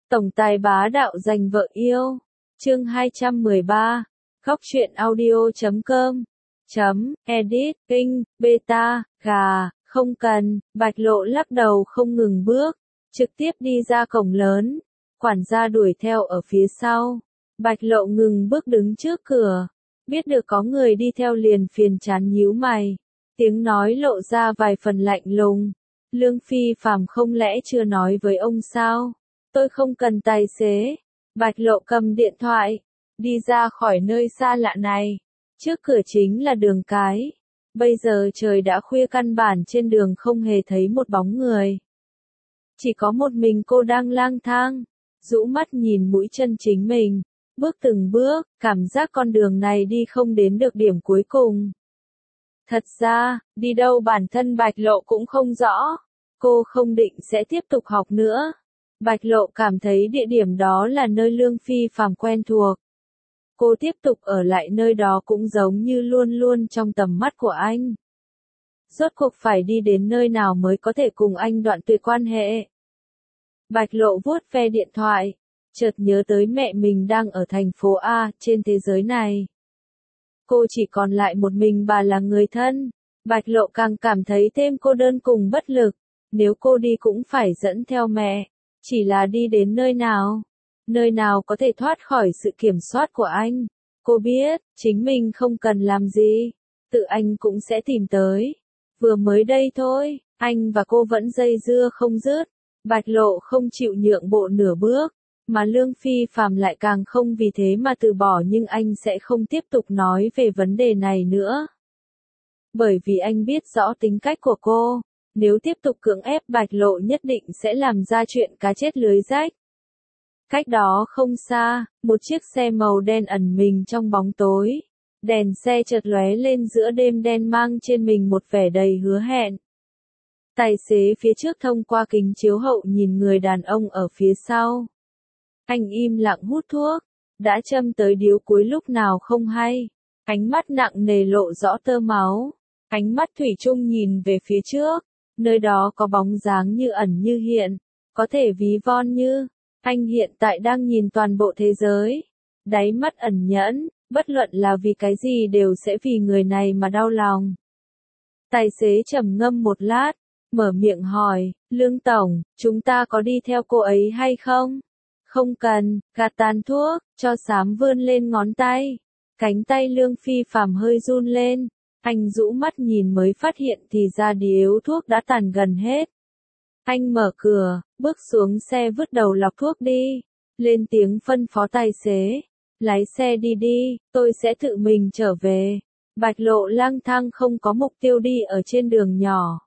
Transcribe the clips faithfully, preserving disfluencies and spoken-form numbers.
Tổng tài bá đạo giành vợ yêu. Chương hai trăm mười ba. Góc truyện audio chấm com. Chấm, edit, kinh, beta, gà, không cần, Bạch Lộ lắc đầu không ngừng bước, trực tiếp đi ra cổng lớn. Quản gia đuổi theo ở phía sau. Bạch Lộ ngừng bước đứng trước cửa. Biết được có người đi theo liền phiền chán nhíu mày. Tiếng nói lộ ra vài phần lạnh lùng. Lương Phi Phàm không lẽ chưa nói với ông sao? Tôi không cần tài xế. Bạch Lộ cầm điện thoại, đi ra khỏi nơi xa lạ này. Trước cửa chính là đường cái. Bây giờ trời đã khuya căn bản trên đường không hề thấy một bóng người. Chỉ có một mình cô đang lang thang, rũ mắt nhìn mũi chân chính mình, bước từng bước, cảm giác con đường này đi không đến được điểm cuối cùng. Thật ra, đi đâu bản thân Bạch Lộ cũng không rõ. Cô không định sẽ tiếp tục học nữa. Bạch Lộ cảm thấy địa điểm đó là nơi Lương Phi Phàm quen thuộc. Cô tiếp tục ở lại nơi đó cũng giống như luôn luôn trong tầm mắt của anh. Rốt cuộc phải đi đến nơi nào mới có thể cùng anh đoạn tuyệt quan hệ. Bạch Lộ vuốt ve điện thoại, chợt nhớ tới mẹ mình đang ở thành phố A trên thế giới này. Cô chỉ còn lại một mình bà là người thân. Bạch Lộ càng cảm thấy thêm cô đơn cùng bất lực. Nếu cô đi cũng phải dẫn theo mẹ. Chỉ là đi đến nơi nào? Nơi nào có thể thoát khỏi sự kiểm soát của anh? Cô biết, chính mình không cần làm gì. Tự anh cũng sẽ tìm tới. Vừa mới đây thôi, anh và cô vẫn dây dưa không dứt. Bạch Lộ không chịu nhượng bộ nửa bước. Mà Lương Phi Phàm lại càng không vì thế mà từ bỏ, nhưng anh sẽ không tiếp tục nói về vấn đề này nữa. Bởi vì anh biết rõ tính cách của cô. Nếu tiếp tục cưỡng ép Bạch Lộ nhất định sẽ làm ra chuyện cá chết lưới rách. Cách đó không xa, một chiếc xe màu đen ẩn mình trong bóng tối. Đèn xe chợt lóe lên giữa đêm đen mang trên mình một vẻ đầy hứa hẹn. Tài xế phía trước thông qua kính chiếu hậu nhìn người đàn ông ở phía sau. Anh im lặng hút thuốc, đã châm tới điếu cuối lúc nào không hay. Ánh mắt nặng nề lộ rõ tơ máu. Ánh mắt thủy chung nhìn về phía trước. Nơi đó có bóng dáng như ẩn như hiện, có thể ví von như, anh hiện tại đang nhìn toàn bộ thế giới. Đáy mắt ẩn nhẫn, bất luận là vì cái gì đều sẽ vì người này mà đau lòng. Tài xế trầm ngâm một lát, mở miệng hỏi, Lương Tổng, chúng ta có đi theo cô ấy hay không? Không cần, gạt tàn thuốc, cho xám vươn lên ngón tay. Cánh tay Lương Phi Phàm hơi run lên. Anh rũ mắt nhìn mới phát hiện thì ra điếu thuốc đã tàn gần hết. Anh mở cửa, bước xuống xe vứt đầu lọc thuốc đi. Lên tiếng phân phó tài xế. Lái xe đi đi, tôi sẽ tự mình trở về. Bạch Lộ lang thang không có mục tiêu đi ở trên đường nhỏ.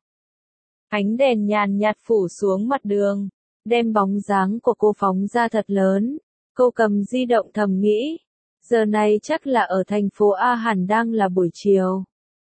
Ánh đèn nhàn nhạt phủ xuống mặt đường. Đem bóng dáng của cô phóng ra thật lớn. Cô cầm di động thầm nghĩ. Giờ này chắc là ở thành phố A hẳn đang là buổi chiều.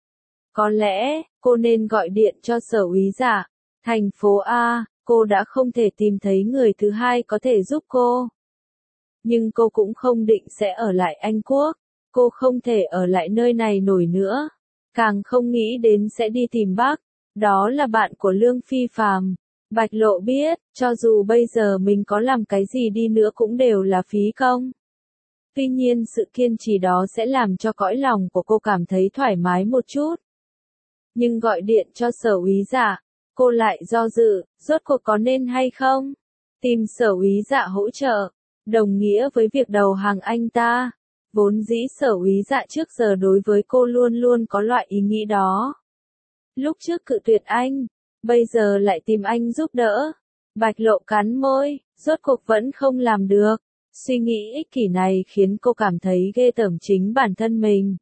Có lẽ, cô nên gọi điện cho sở úy dạ. Thành phố A, cô đã không thể tìm thấy người thứ hai có thể giúp cô. Nhưng cô cũng không định sẽ ở lại Anh Quốc. Cô không thể ở lại nơi này nổi nữa. Càng không nghĩ đến sẽ đi tìm bác. Đó là bạn của Lương Phi Phàm. Bạch Lộ biết, cho dù bây giờ mình có làm cái gì đi nữa cũng đều là phí công. Tuy nhiên sự kiên trì đó sẽ làm cho cõi lòng của cô cảm thấy thoải mái một chút. Nhưng gọi điện cho sở úy dạ, cô lại do dự, rốt cuộc có nên hay không? Tìm sở úy dạ hỗ trợ, đồng nghĩa với việc đầu hàng anh ta. Vốn dĩ sở úy dạ trước giờ đối với cô luôn luôn có loại ý nghĩ đó. Lúc trước cự tuyệt anh, bây giờ lại tìm anh giúp đỡ. Bạch Lộ cắn môi, rốt cuộc vẫn không làm được. Suy nghĩ ích kỷ này khiến cô cảm thấy ghê tởm chính bản thân mình.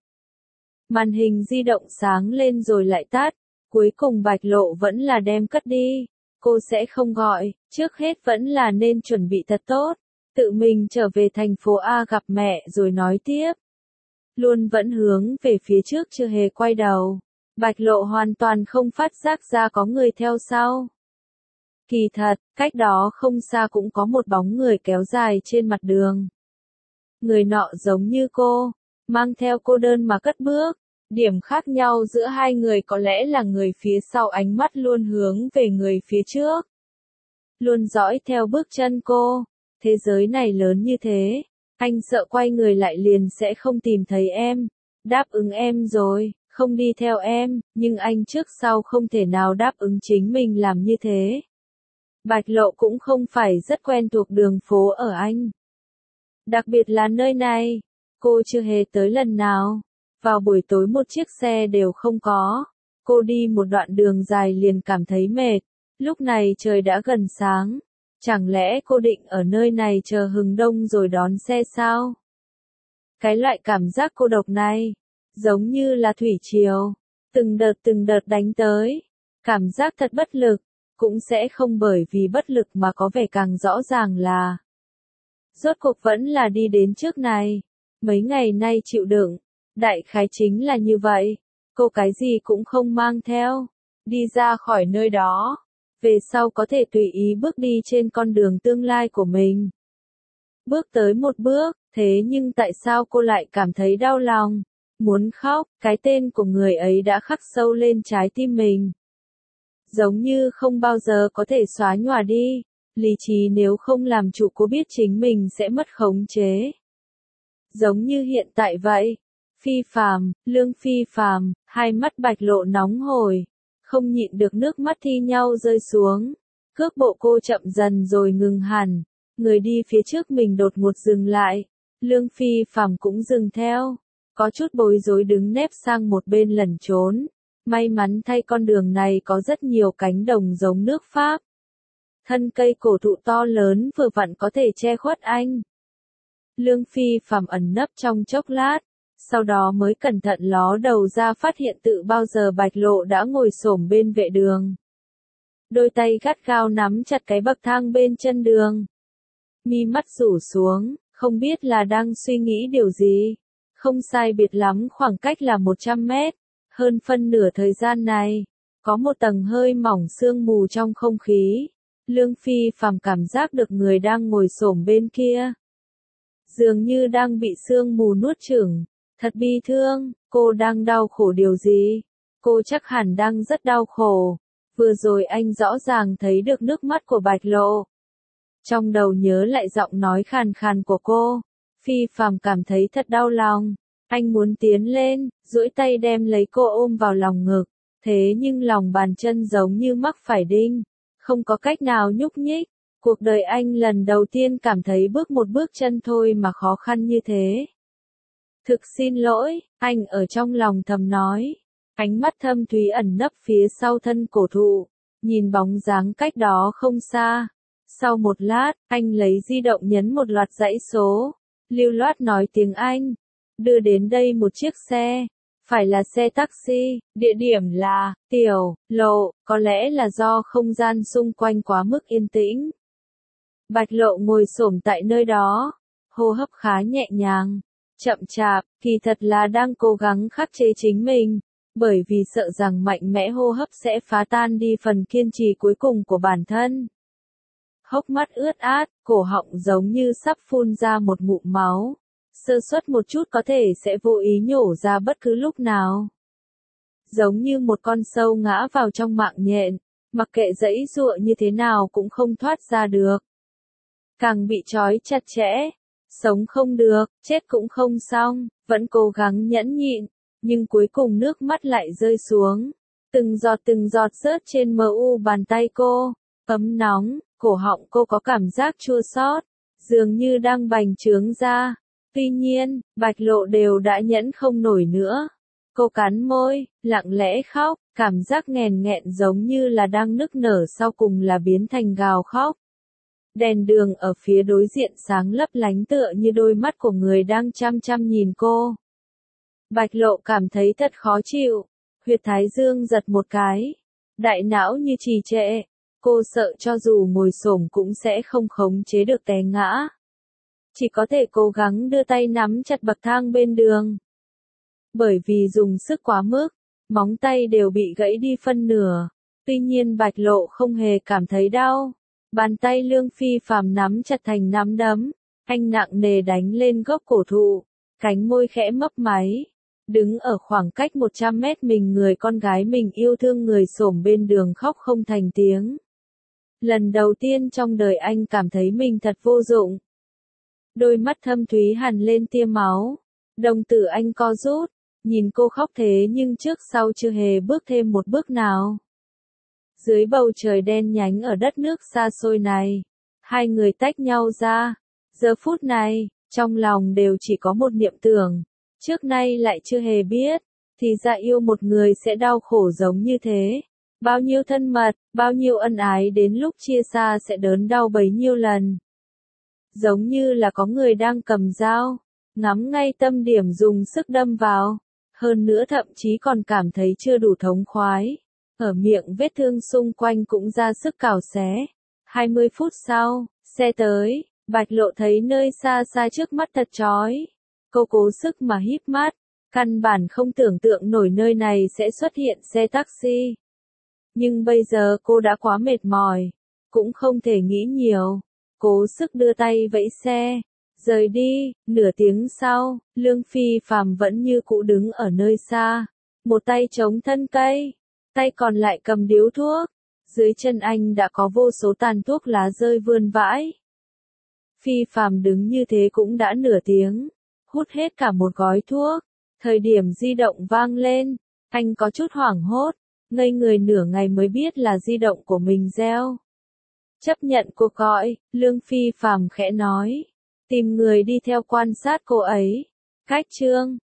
Màn hình di động sáng lên rồi lại tắt, cuối cùng Bạch Lộ vẫn là đem cất đi. Cô sẽ không gọi, trước hết vẫn là nên chuẩn bị thật tốt, tự mình trở về thành phố A gặp mẹ rồi nói tiếp. Luôn vẫn hướng về phía trước chưa hề quay đầu. Bạch Lộ hoàn toàn không phát giác ra có người theo sau. Kỳ thật, cách đó không xa cũng có một bóng người kéo dài trên mặt đường. Người nọ giống như cô, mang theo cô đơn mà cất bước. Điểm khác nhau giữa hai người có lẽ là người phía sau ánh mắt luôn hướng về người phía trước. Luôn dõi theo bước chân cô. Thế giới này lớn như thế, anh sợ quay người lại liền sẽ không tìm thấy em. Đáp ứng em rồi, không đi theo em, nhưng anh trước sau không thể nào đáp ứng chính mình làm như thế. Bạch Lộ cũng không phải rất quen thuộc đường phố ở Anh. Đặc biệt là nơi này, cô chưa hề tới lần nào. Vào buổi tối một chiếc xe đều không có. Cô đi một đoạn đường dài liền cảm thấy mệt. Lúc này trời đã gần sáng. Chẳng lẽ cô định ở nơi này chờ hừng đông rồi đón xe sao? Cái loại cảm giác cô độc này, giống như là thủy triều, từng đợt từng đợt đánh tới. Cảm giác thật bất lực, cũng sẽ không bởi vì bất lực mà có vẻ càng rõ ràng là. Rốt cuộc vẫn là đi đến trước này. Mấy ngày nay chịu đựng, đại khái chính là như vậy. Cô cái gì cũng không mang theo, đi ra khỏi nơi đó. Về sau có thể tùy ý bước đi trên con đường tương lai của mình. Bước tới một bước, thế nhưng tại sao cô lại cảm thấy đau lòng, muốn khóc, cái tên của người ấy đã khắc sâu lên trái tim mình. Giống như không bao giờ có thể xóa nhòa đi, lý trí nếu không làm chủ cô biết chính mình sẽ mất khống chế. Giống như hiện tại vậy, Phi Phàm, Lương Phi Phàm, hai mắt Bạch Lộ nóng hổi. Không nhịn được nước mắt thi nhau rơi xuống. Cước bộ cô chậm dần rồi ngừng hẳn. Người đi phía trước mình đột ngột dừng lại. Lương Phi Phàm cũng dừng theo. Có chút bối rối đứng nép sang một bên lẩn trốn. May mắn thay con đường này có rất nhiều cánh đồng giống nước Pháp. Thân cây cổ thụ to lớn vừa vặn có thể che khuất anh. Lương Phi Phàm ẩn nấp trong chốc lát. Sau đó mới cẩn thận ló đầu ra phát hiện tự bao giờ Bạch Lộ đã ngồi xổm bên vệ đường. Đôi tay gắt gao nắm chặt cái bậc thang bên chân đường. Mi mắt rủ xuống, không biết là đang suy nghĩ điều gì. Không sai biệt lắm khoảng cách là một trăm mét. Hơn phân nửa thời gian này, có một tầng hơi mỏng sương mù trong không khí. Lương Phi Phàm cảm giác được người đang ngồi xổm bên kia. Dường như đang bị sương mù nuốt chửng. Thật bi thương, cô đang đau khổ điều gì? Cô chắc hẳn đang rất đau khổ. Vừa rồi anh rõ ràng thấy được nước mắt của Bạch Lộ. Trong đầu nhớ lại giọng nói khàn khàn của cô. Phi Phàm cảm thấy thật đau lòng. Anh muốn tiến lên, duỗi tay đem lấy cô ôm vào lòng ngực. Thế nhưng lòng bàn chân giống như mắc phải đinh. Không có cách nào nhúc nhích. Cuộc đời anh lần đầu tiên cảm thấy bước một bước chân thôi mà khó khăn như thế. Thực xin lỗi, anh ở trong lòng thầm nói. Ánh mắt thâm thúy ẩn nấp phía sau thân cổ thụ. Nhìn bóng dáng cách đó không xa. Sau một lát, anh lấy di động nhấn một loạt dãy số. Lưu loát nói tiếng Anh. Đưa đến đây một chiếc xe. Phải là xe taxi. Địa điểm là, Tiểu, Lộ. Có lẽ là do không gian xung quanh quá mức yên tĩnh. Bạch Lộ ngồi xổm tại nơi đó. Hô hấp khá nhẹ nhàng. Chậm chạp, kỳ thật là đang cố gắng khắc chế chính mình, bởi vì sợ rằng mạnh mẽ hô hấp sẽ phá tan đi phần kiên trì cuối cùng của bản thân. Hốc mắt ướt át, cổ họng giống như sắp phun ra một ngụm máu. Sơ suất một chút có thể sẽ vô ý nhổ ra bất cứ lúc nào. Giống như một con sâu ngã vào trong mạng nhện, mặc kệ giãy giụa như thế nào cũng không thoát ra được. Càng bị trói chặt chẽ. Sống không được, chết cũng không xong, vẫn cố gắng nhẫn nhịn, nhưng cuối cùng nước mắt lại rơi xuống. Từng giọt từng giọt rớt trên mờ u bàn tay cô, ấm nóng, cổ họng cô có cảm giác chua xót, dường như đang bành trướng ra. Tuy nhiên, Bạch Lộ đều đã nhẫn không nổi nữa. Cô cắn môi, lặng lẽ khóc, cảm giác nghẹn nghẹn giống như là đang nức nở sau cùng là biến thành gào khóc. Đèn đường ở phía đối diện sáng lấp lánh tựa như đôi mắt của người đang chăm chăm nhìn cô. Bạch Lộ cảm thấy thật khó chịu. Huyệt thái dương giật một cái. Đại não như trì trệ. Cô sợ cho dù ngồi xổm cũng sẽ không khống chế được té ngã. Chỉ có thể cố gắng đưa tay nắm chặt bậc thang bên đường. Bởi vì dùng sức quá mức, móng tay đều bị gãy đi phân nửa. Tuy nhiên Bạch Lộ không hề cảm thấy đau. Bàn tay Lương Phi Phàm nắm chặt thành nắm đấm, anh nặng nề đánh lên gốc cổ thụ, cánh môi khẽ mấp máy. Đứng ở khoảng cách một trăm mét mình người con gái mình yêu thương người xổm bên đường khóc không thành tiếng. Lần đầu tiên trong đời anh cảm thấy mình thật vô dụng. Đôi mắt thâm thúy hằn lên tia máu. Đồng tử anh co rút, nhìn cô khóc thế nhưng trước sau chưa hề bước thêm một bước nào. Dưới bầu trời đen nhánh ở đất nước xa xôi này, hai người tách nhau ra. Giờ phút này, trong lòng đều chỉ có một niệm tưởng. Trước nay lại chưa hề biết, thì ra yêu một người sẽ đau khổ giống như thế. Bao nhiêu thân mật, bao nhiêu ân ái đến lúc chia xa sẽ đớn đau bấy nhiêu lần. Giống như là có người đang cầm dao, ngắm ngay tâm điểm dùng sức đâm vào. Hơn nữa thậm chí còn cảm thấy chưa đủ thống khoái. Ở miệng vết thương xung quanh cũng ra sức cào xé. hai mươi phút sau, xe tới, Bạch Lộ thấy nơi xa xa trước mắt thật chói. Cô cố sức mà híp mắt, căn bản không tưởng tượng nổi nơi này sẽ xuất hiện xe taxi. Nhưng bây giờ cô đã quá mệt mỏi, cũng không thể nghĩ nhiều. Cố sức đưa tay vẫy xe, rời đi. Nửa tiếng sau, Lương Phi Phàm vẫn như cũ đứng ở nơi xa, một tay chống thân cây, tay còn lại cầm điếu thuốc. Dưới chân anh đã có vô số tàn thuốc lá rơi vươn vãi. Phi Phàm đứng như thế cũng đã nửa tiếng, hút hết cả một gói thuốc. Thời điểm di động vang lên, anh có chút hoảng hốt, ngây người nửa ngày mới biết là di động của mình reo. Chấp nhận cuộc gọi, Lương Phi Phàm khẽ nói, tìm người đi theo quan sát cô ấy. Cách chương